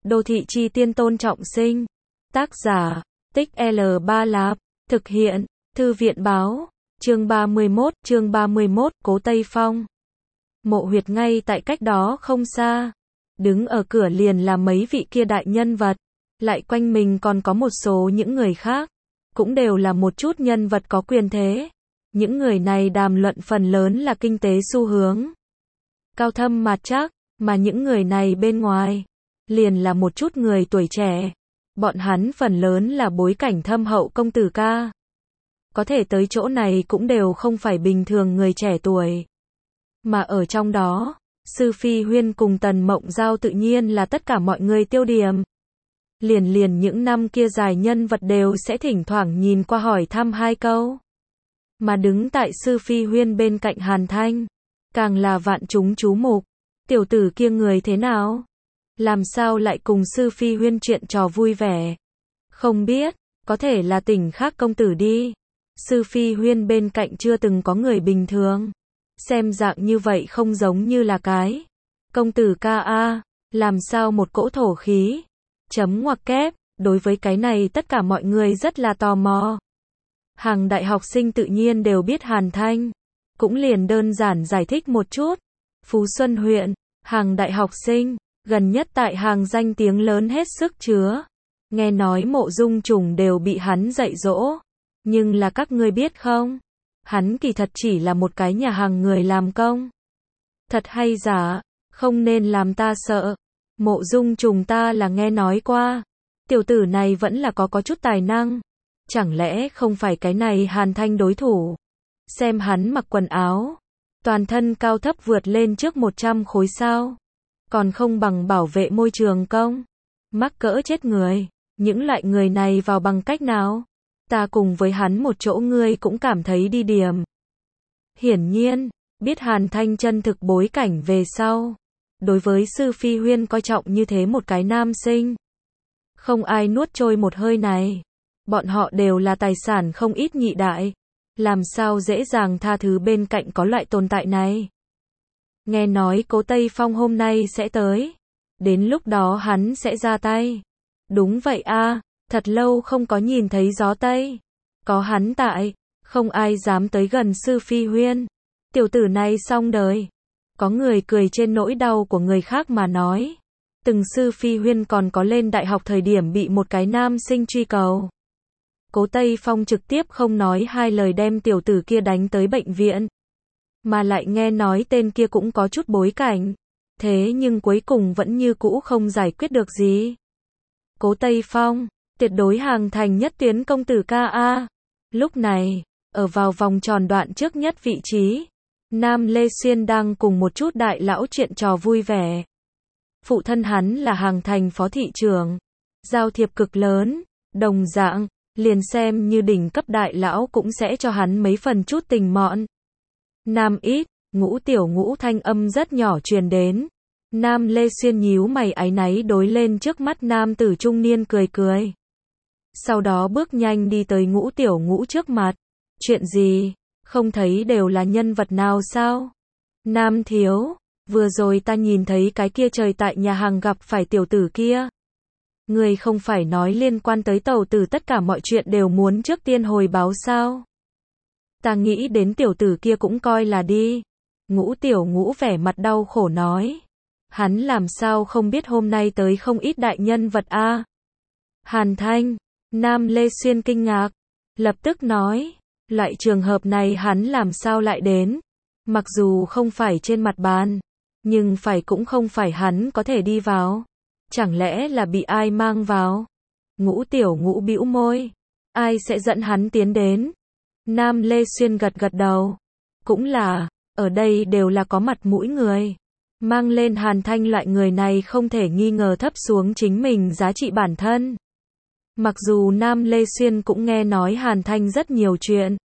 Đô thị chi tiên Tôn Trọng Sinh. Tác giả, Tích L Ba Lạp. Thực hiện, Thư viện báo. Chương 31, Cố Tây Phong. Mộ huyệt ngay tại cách đó không xa. Đứng ở cửa liền là mấy vị kia đại nhân vật. Lại quanh mình còn có một số những người khác. Cũng đều là một chút nhân vật có quyền thế. Những người này đàm luận phần lớn là kinh tế xu hướng. Cao thâm mạt trắc, mà những người này bên ngoài. Liền là một chút người tuổi trẻ. Bọn hắn phần lớn là bối cảnh thâm hậu công tử ca. Có thể tới chỗ này cũng đều không phải bình thường người trẻ tuổi. Mà ở trong đó, Sư Phi Huyên cùng Tần Mộng Giao tự nhiên là tất cả mọi người tiêu điểm. Liền những năm kia dài nhân vật đều sẽ thỉnh thoảng nhìn qua hỏi thăm hai câu. Mà đứng tại Sư Phi Huyên bên cạnh Hàn Thanh, càng là vạn chúng chú mục. Tiểu tử kia người thế nào? Làm sao lại cùng Sư Phi Huyên chuyện trò vui vẻ? Không biết, có thể là tỉnh khác công tử đi. Sư Phi Huyên bên cạnh chưa từng có người bình thường. Xem dạng như vậy không giống như là cái công tử ca a, làm sao một cỗ thổ khí. Chấm ngoặc kép, đối với cái này tất cả mọi người rất là tò mò. Hàng đại học sinh tự nhiên đều biết Hàn Thanh. Cũng liền đơn giản giải thích một chút. Phú Xuân huyện, hàng đại học sinh, gần nhất tại hàng danh tiếng lớn hết sức chứa. Nghe nói Mộ Dung Trùng đều bị hắn dạy dỗ. Nhưng là các ngươi biết không? Hắn kỳ thật chỉ là một cái nhà hàng người làm công. Thật hay giả, không nên làm ta sợ. Mộ Dung Trùng ta là nghe nói qua. Tiểu tử này vẫn là có chút tài năng. Chẳng lẽ không phải cái này Hàn Thanh đối thủ? Xem hắn mặc quần áo. Toàn thân cao thấp vượt lên trước 100 khối sao. Còn không bằng bảo vệ môi trường công. Mắc cỡ chết người. Những loại người này vào bằng cách nào? Ta cùng với hắn một chỗ ngươi cũng cảm thấy đi điểm. Hiển nhiên, biết Hàn Thanh chân thực bối cảnh về sau. Đối với Sư Phi Huyên coi trọng như thế một cái nam sinh. Không ai nuốt trôi một hơi này. Bọn họ đều là tài sản không ít nhị đại. Làm sao dễ dàng tha thứ bên cạnh có loại tồn tại này. Nghe nói Cố Tây Phong hôm nay sẽ tới. Đến lúc đó hắn sẽ ra tay. Đúng vậy a, thật lâu không có nhìn thấy gió Tây. Có hắn tại, không ai dám tới gần Sư Phi Huyên. Tiểu tử này xong đời. Có người cười trên nỗi đau của người khác mà nói. Từng Sư Phi Huyên còn có lên đại học thời điểm bị một cái nam sinh truy cầu. Cố Tây Phong trực tiếp không nói hai lời đem tiểu tử kia đánh tới bệnh viện. Mà lại nghe nói tên kia cũng có chút bối cảnh. Thế nhưng cuối cùng vẫn như cũ không giải quyết được gì. Cố Tây Phong, tuyệt đối hàng thành nhất tuyến công tử ca a. Lúc này, ở vào vòng tròn đoạn trước nhất vị trí, Nam Lê Xuyên đang cùng một chút đại lão chuyện trò vui vẻ. Phụ thân hắn là hàng thành phó thị trưởng, giao thiệp cực lớn, đồng dạng, liền xem như đỉnh cấp đại lão cũng sẽ cho hắn mấy phần chút tình mọn. Nam ít, Ngũ Tiểu Ngũ thanh âm rất nhỏ truyền đến. Nam Lê Xuyên nhíu mày áy náy đối lên trước mắt nam tử trung niên cười cười. Sau đó bước nhanh đi tới Ngũ Tiểu Ngũ trước mặt. Chuyện gì? Không thấy đều là nhân vật nào sao? Nam thiếu, vừa rồi ta nhìn thấy cái kia trời tại nhà hàng gặp phải tiểu tử kia. Người không phải nói liên quan tới tàu tử tất cả mọi chuyện đều muốn trước tiên hồi báo sao? Ta nghĩ đến tiểu tử kia cũng coi là đi. Ngũ Tiểu Ngũ vẻ mặt đau khổ nói. Hắn làm sao không biết hôm nay tới không ít đại nhân vật a? Hàn Thanh, Nam Lê Xuyên kinh ngạc, lập tức nói, loại trường hợp này hắn làm sao lại đến? Mặc dù không phải trên mặt bàn, nhưng phải cũng không phải hắn có thể đi vào. Chẳng lẽ là bị ai mang vào? Ngũ Tiểu Ngũ bĩu môi, ai sẽ dẫn hắn tiến đến? Nam Lê Xuyên gật gật đầu, cũng là, ở đây đều là có mặt mũi người. Mang lên Hàn Thanh loại người này không thể nghi ngờ thấp xuống chính mình giá trị bản thân. Mặc dù Nam Lê Xuyên cũng nghe nói Hàn Thanh rất nhiều chuyện.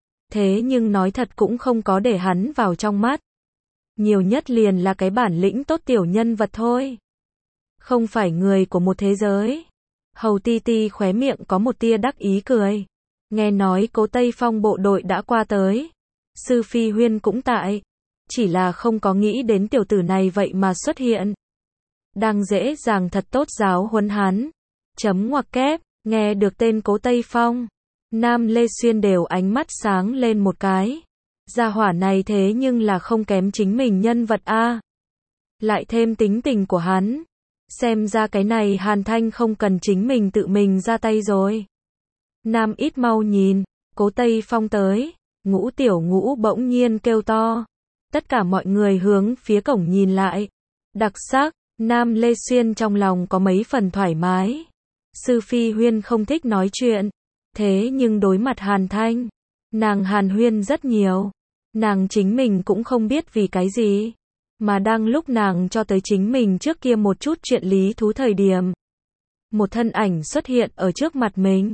Thế nhưng nói thật cũng không có để hắn vào trong mắt. Nhiều nhất liền là cái bản lĩnh tốt tiểu nhân vật thôi. Không phải người của một thế giới. Hầu Ti Ti khóe miệng có một tia đắc ý cười. Nghe nói Cố Tây Phong bộ đội đã qua tới. Sư Phi Huyên cũng tại. Chỉ là không có nghĩ đến tiểu tử này vậy mà xuất hiện. đang dễ dàng thật tốt giáo huấn hắn. Chấm ngoặc kép, nghe được tên Cố Tây Phong, Nam Lê Xuyên đều ánh mắt sáng lên một cái. Gia hỏa này thế nhưng là không kém chính mình nhân vật a. Lại thêm tính tình của hắn. Xem ra cái này Hàn Thanh không cần chính mình tự mình ra tay rồi. Nam ít mau nhìn, Cố Tây Phong tới, Ngũ Tiểu Ngũ bỗng nhiên kêu to. Tất cả mọi người hướng phía cổng nhìn lại. Đặc sắc, Nam Lê Xuyên trong lòng có mấy phần thoải mái. Sư Phi Huyên không thích nói chuyện. Thế nhưng đối mặt Hàn Thanh, nàng hàn huyên rất nhiều. Nàng chính mình cũng không biết vì cái gì. Mà đang lúc nàng cho tới chính mình trước kia một chút chuyện lý thú thời điểm. Một thân ảnh xuất hiện ở trước mặt mình.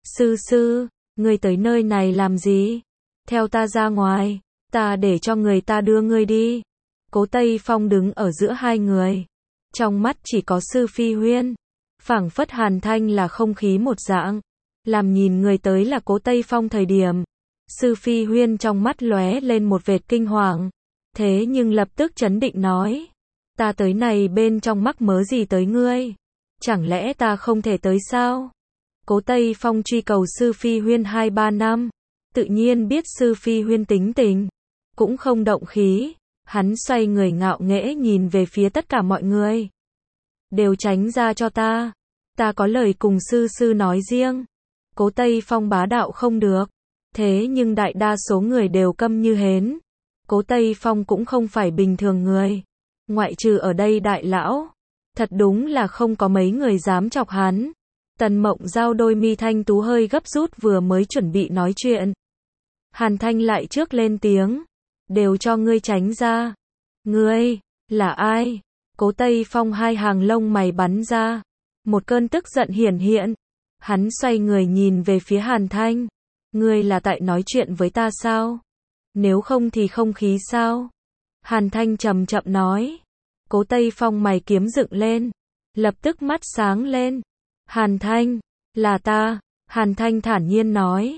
Sư, ngươi tới nơi này làm gì? Theo ta ra ngoài, ta để cho người ta đưa ngươi đi. Cố Tây Phong đứng ở giữa hai người. Trong mắt chỉ có Sư Phi Huyên. Phảng phất Hàn Thanh là không khí một dạng. Làm nhìn người tới là Cố Tây Phong thời điểm. Sư Phi Huyên trong mắt lóe lên một vệt kinh hoàng. Thế nhưng lập tức trấn định nói. Ta tới này bên trong mắc mớ gì tới ngươi? Chẳng lẽ ta không thể tới sao? Cố Tây Phong truy cầu Sư Phi Huyên 2-3 năm. Tự nhiên biết Sư Phi Huyên tính tình. Cũng không động khí. Hắn xoay người ngạo nghễ nhìn về phía tất cả mọi người. Đều tránh ra cho ta. Ta có lời cùng sư nói riêng. Cố Tây Phong bá đạo không được. Thế nhưng đại đa số người đều câm như hến. Cố Tây Phong cũng không phải bình thường người. Ngoại trừ ở đây đại lão. Thật đúng là không có mấy người dám chọc hắn. Tần Mộng Giao đôi mi thanh tú hơi gấp rút vừa mới chuẩn bị nói chuyện. Hàn Thanh lại trước lên tiếng. Đều cho ngươi tránh ra. Ngươi, là ai? Cố Tây Phong hai hàng lông mày bắn ra. Một cơn tức giận hiển hiện. Hắn xoay người nhìn về phía Hàn Thanh. Ngươi là tại nói chuyện với ta sao? Nếu không thì không khí sao? Hàn Thanh chậm chậm nói. Cố Tây Phong mày kiếm dựng lên. Lập tức mắt sáng lên. Hàn Thanh, là ta. Hàn Thanh thản nhiên nói.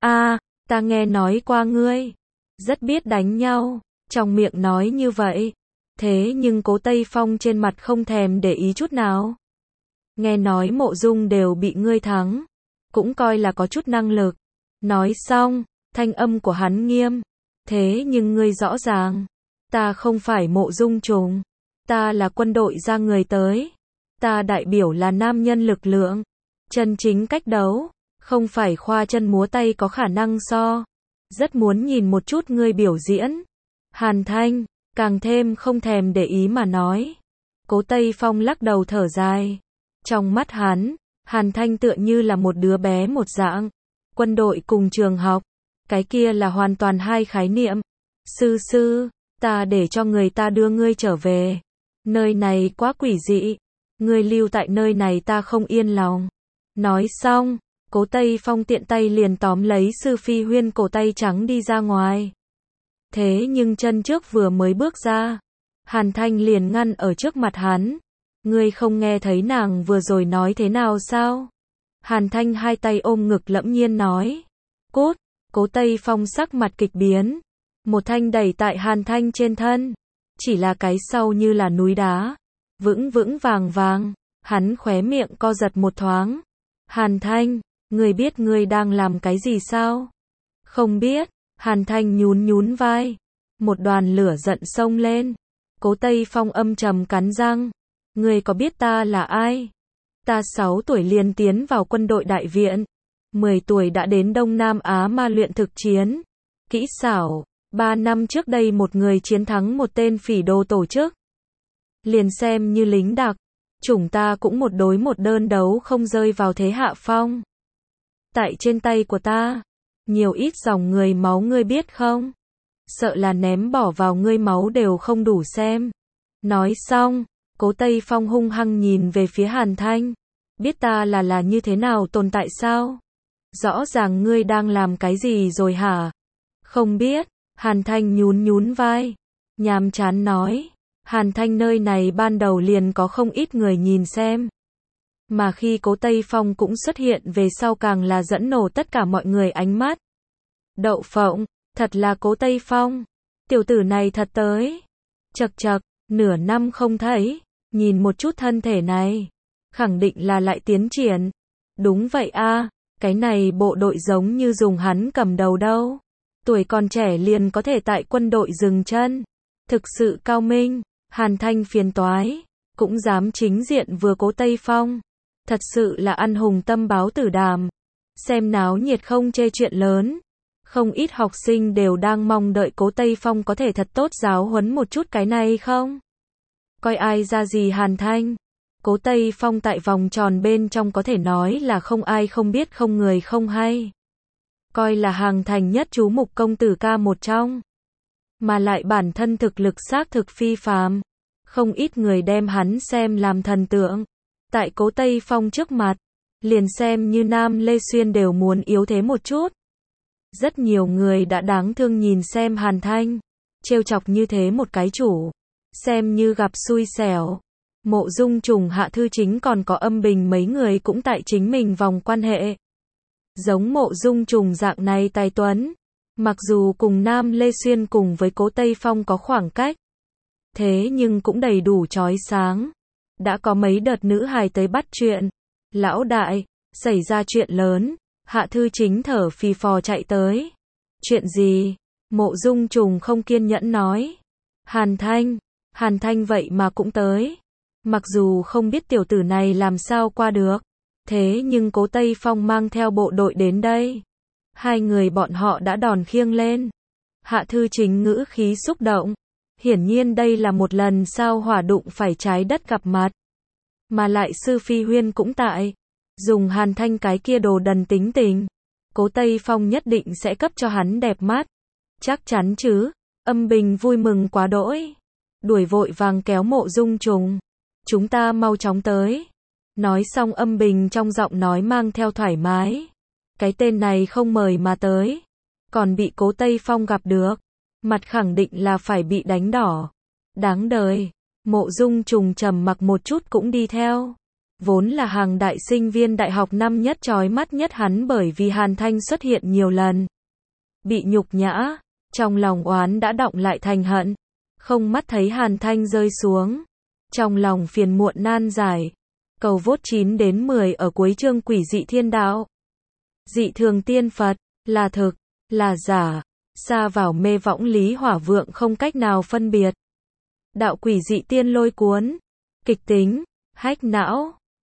Ta nghe nói qua ngươi. Rất biết đánh nhau. Trong miệng nói như vậy. Thế nhưng Cố Tây Phong trên mặt không thèm để ý chút nào. Nghe nói Mộ Dung đều bị ngươi thắng. Cũng coi là có chút năng lực. Nói xong, thanh âm của hắn nghiêm. Thế nhưng ngươi rõ ràng. Ta không phải Mộ Dung trùng. Ta là quân đội ra người tới. Ta đại biểu là nam nhân lực lượng. Chân chính cách đấu. Không phải khoa chân múa tay có khả năng so. Rất muốn nhìn một chút ngươi biểu diễn. Hàn Thanh, càng thêm không thèm để ý mà nói. Cố Tây Phong lắc đầu thở dài. Trong mắt hắn, Hàn Thanh tựa như là một đứa bé một dạng. Quân đội cùng trường học. Cái kia là hoàn toàn hai khái niệm. Sư, ta để cho người ta đưa ngươi trở về. Nơi này quá quỷ dị. Ngươi lưu tại nơi này ta không yên lòng. Nói xong, Cố Tây Phong tiện tay liền tóm lấy Sư Phi Huyên cổ tay trắng đi ra ngoài. Thế nhưng chân trước vừa mới bước ra. Hàn Thanh liền ngăn ở trước mặt hắn. Ngươi không nghe thấy nàng vừa rồi nói thế nào sao? Hàn Thanh hai tay ôm ngực lẫm nhiên nói. Cút, Cố Tây Phong sắc mặt kịch biến. Một thanh đẩy tại Hàn Thanh trên thân. Chỉ là cái sau như là núi đá. Vững vững vàng vàng. Hắn khóe miệng co giật một thoáng. Hàn Thanh, ngươi biết ngươi đang làm cái gì sao? Không biết. Hàn Thanh nhún vai. Một đoàn lửa giận xông lên. Cố Tây Phong âm trầm cắn răng. Ngươi có biết ta là ai? Ta 6 tuổi liền tiến vào quân đội đại viện. 10 tuổi đã đến Đông Nam Á ma luyện thực chiến. Kỹ xảo. 3 năm trước đây một người chiến thắng một tên phỉ đồ tổ chức. Liền xem như lính đặc. Chủng ta cũng một đối một đơn đấu không rơi vào thế hạ phong. Tại trên tay của ta. Nhiều ít dòng người máu ngươi biết không? Sợ là ném bỏ vào ngươi máu đều không đủ xem. Nói xong, Cố Tây Phong hung hăng nhìn về phía Hàn Thanh. Biết ta là như thế nào tồn tại sao? Rõ ràng ngươi đang làm cái gì rồi hả? Không biết. Hàn Thanh nhún vai. Nhàm chán nói. Hàn Thanh nơi này ban đầu liền có không ít người nhìn xem. Mà khi Cố Tây Phong cũng xuất hiện về sau càng là dẫn nổ tất cả mọi người ánh mắt. Đậu phộng, thật là Cố Tây Phong. Tiểu tử này thật tới. Chậc, nửa năm không thấy. nhìn một chút thân thể này, khẳng định là lại tiến triển. Đúng vậy a, cái này bộ đội giống như dùng hắn cầm đầu đâu. Tuổi còn trẻ liền có thể tại quân đội dừng chân. Thực sự cao minh, Hàn Thanh phiền toái, cũng dám chính diện vừa Cố Tây Phong. Thật sự là ăn hùng tâm báo tử đàm. Xem náo nhiệt không chê chuyện lớn. Không ít học sinh đều đang mong đợi Cố Tây Phong có thể thật tốt giáo huấn một chút cái này không? Coi ai ra gì Hàn Thanh. Cố Tây Phong tại vòng tròn bên trong có thể nói là không ai không biết không người không hay. Coi là hàng thành nhất chú mục công tử ca một trong. Mà lại bản thân thực lực xác thực phi phàm. Không ít người đem hắn xem làm thần tượng. Tại Cố Tây Phong trước mặt, liền xem như Nam Lê Xuyên đều muốn yếu thế một chút. Rất nhiều người đã đáng thương nhìn xem Hàn Thanh, trêu chọc như thế một cái chủ, xem như gặp xui xẻo. Mộ Dung Trùng Hạ Thư Chính còn có Âm Bình mấy người cũng tại chính mình vòng quan hệ. Giống Mộ Dung Trùng dạng này tài tuấn, mặc dù cùng Nam Lê Xuyên cùng với Cố Tây Phong có khoảng cách, thế nhưng cũng đầy đủ chói sáng. Đã có mấy đợt nữ hài tới bắt chuyện. Lão đại, xảy ra chuyện lớn. Hạ Thư Chính thở phì phò chạy tới. Chuyện gì? Mộ Dung Trùng không kiên nhẫn nói. Hàn Thanh vậy mà cũng tới. Mặc dù không biết tiểu tử này làm sao qua được, thế nhưng Cố Tây Phong mang theo bộ đội đến đây. Hai người bọn họ đã đòn khiêng lên. Hạ Thư Chính ngữ khí xúc động. Hiển nhiên đây là một lần sao hỏa đụng phải trái đất gặp mặt. Mà lại Sư Phi Huyên cũng tại. Dùng Hàn Thanh cái kia đồ đần tính tình, Cố Tây Phong nhất định sẽ cấp cho hắn đẹp mắt. Chắc chắn chứ. Âm Bình vui mừng quá đỗi. Đuổi vội vàng kéo Mộ Dung Trùng. Chúng ta mau chóng tới. Nói xong Âm Bình trong giọng nói mang theo thoải mái. Cái tên này không mời mà tới. Còn bị Cố Tây Phong gặp được. Mặt khẳng định là phải bị đánh đỏ. Đáng đời. Mộ Dung Trùng trầm mặc một chút cũng đi theo. Vốn là hàng đại sinh viên đại học năm nhất chói mắt nhất hắn bởi vì Hàn Thanh xuất hiện nhiều lần. Bị nhục nhã. Trong lòng oán đã đọng lại thành hận. Không mắt thấy Hàn Thanh rơi xuống. Trong lòng phiền muộn nan giải. Cầu vốt 9 đến 10 ở cuối chương Quỷ dị thiên đạo. Dị thường tiên Phật, là thực, là giả. Xa vào mê võng lý hỏa vượng không cách nào phân biệt. Đạo quỷ dị tiên lôi cuốn. Kịch tính, hách não.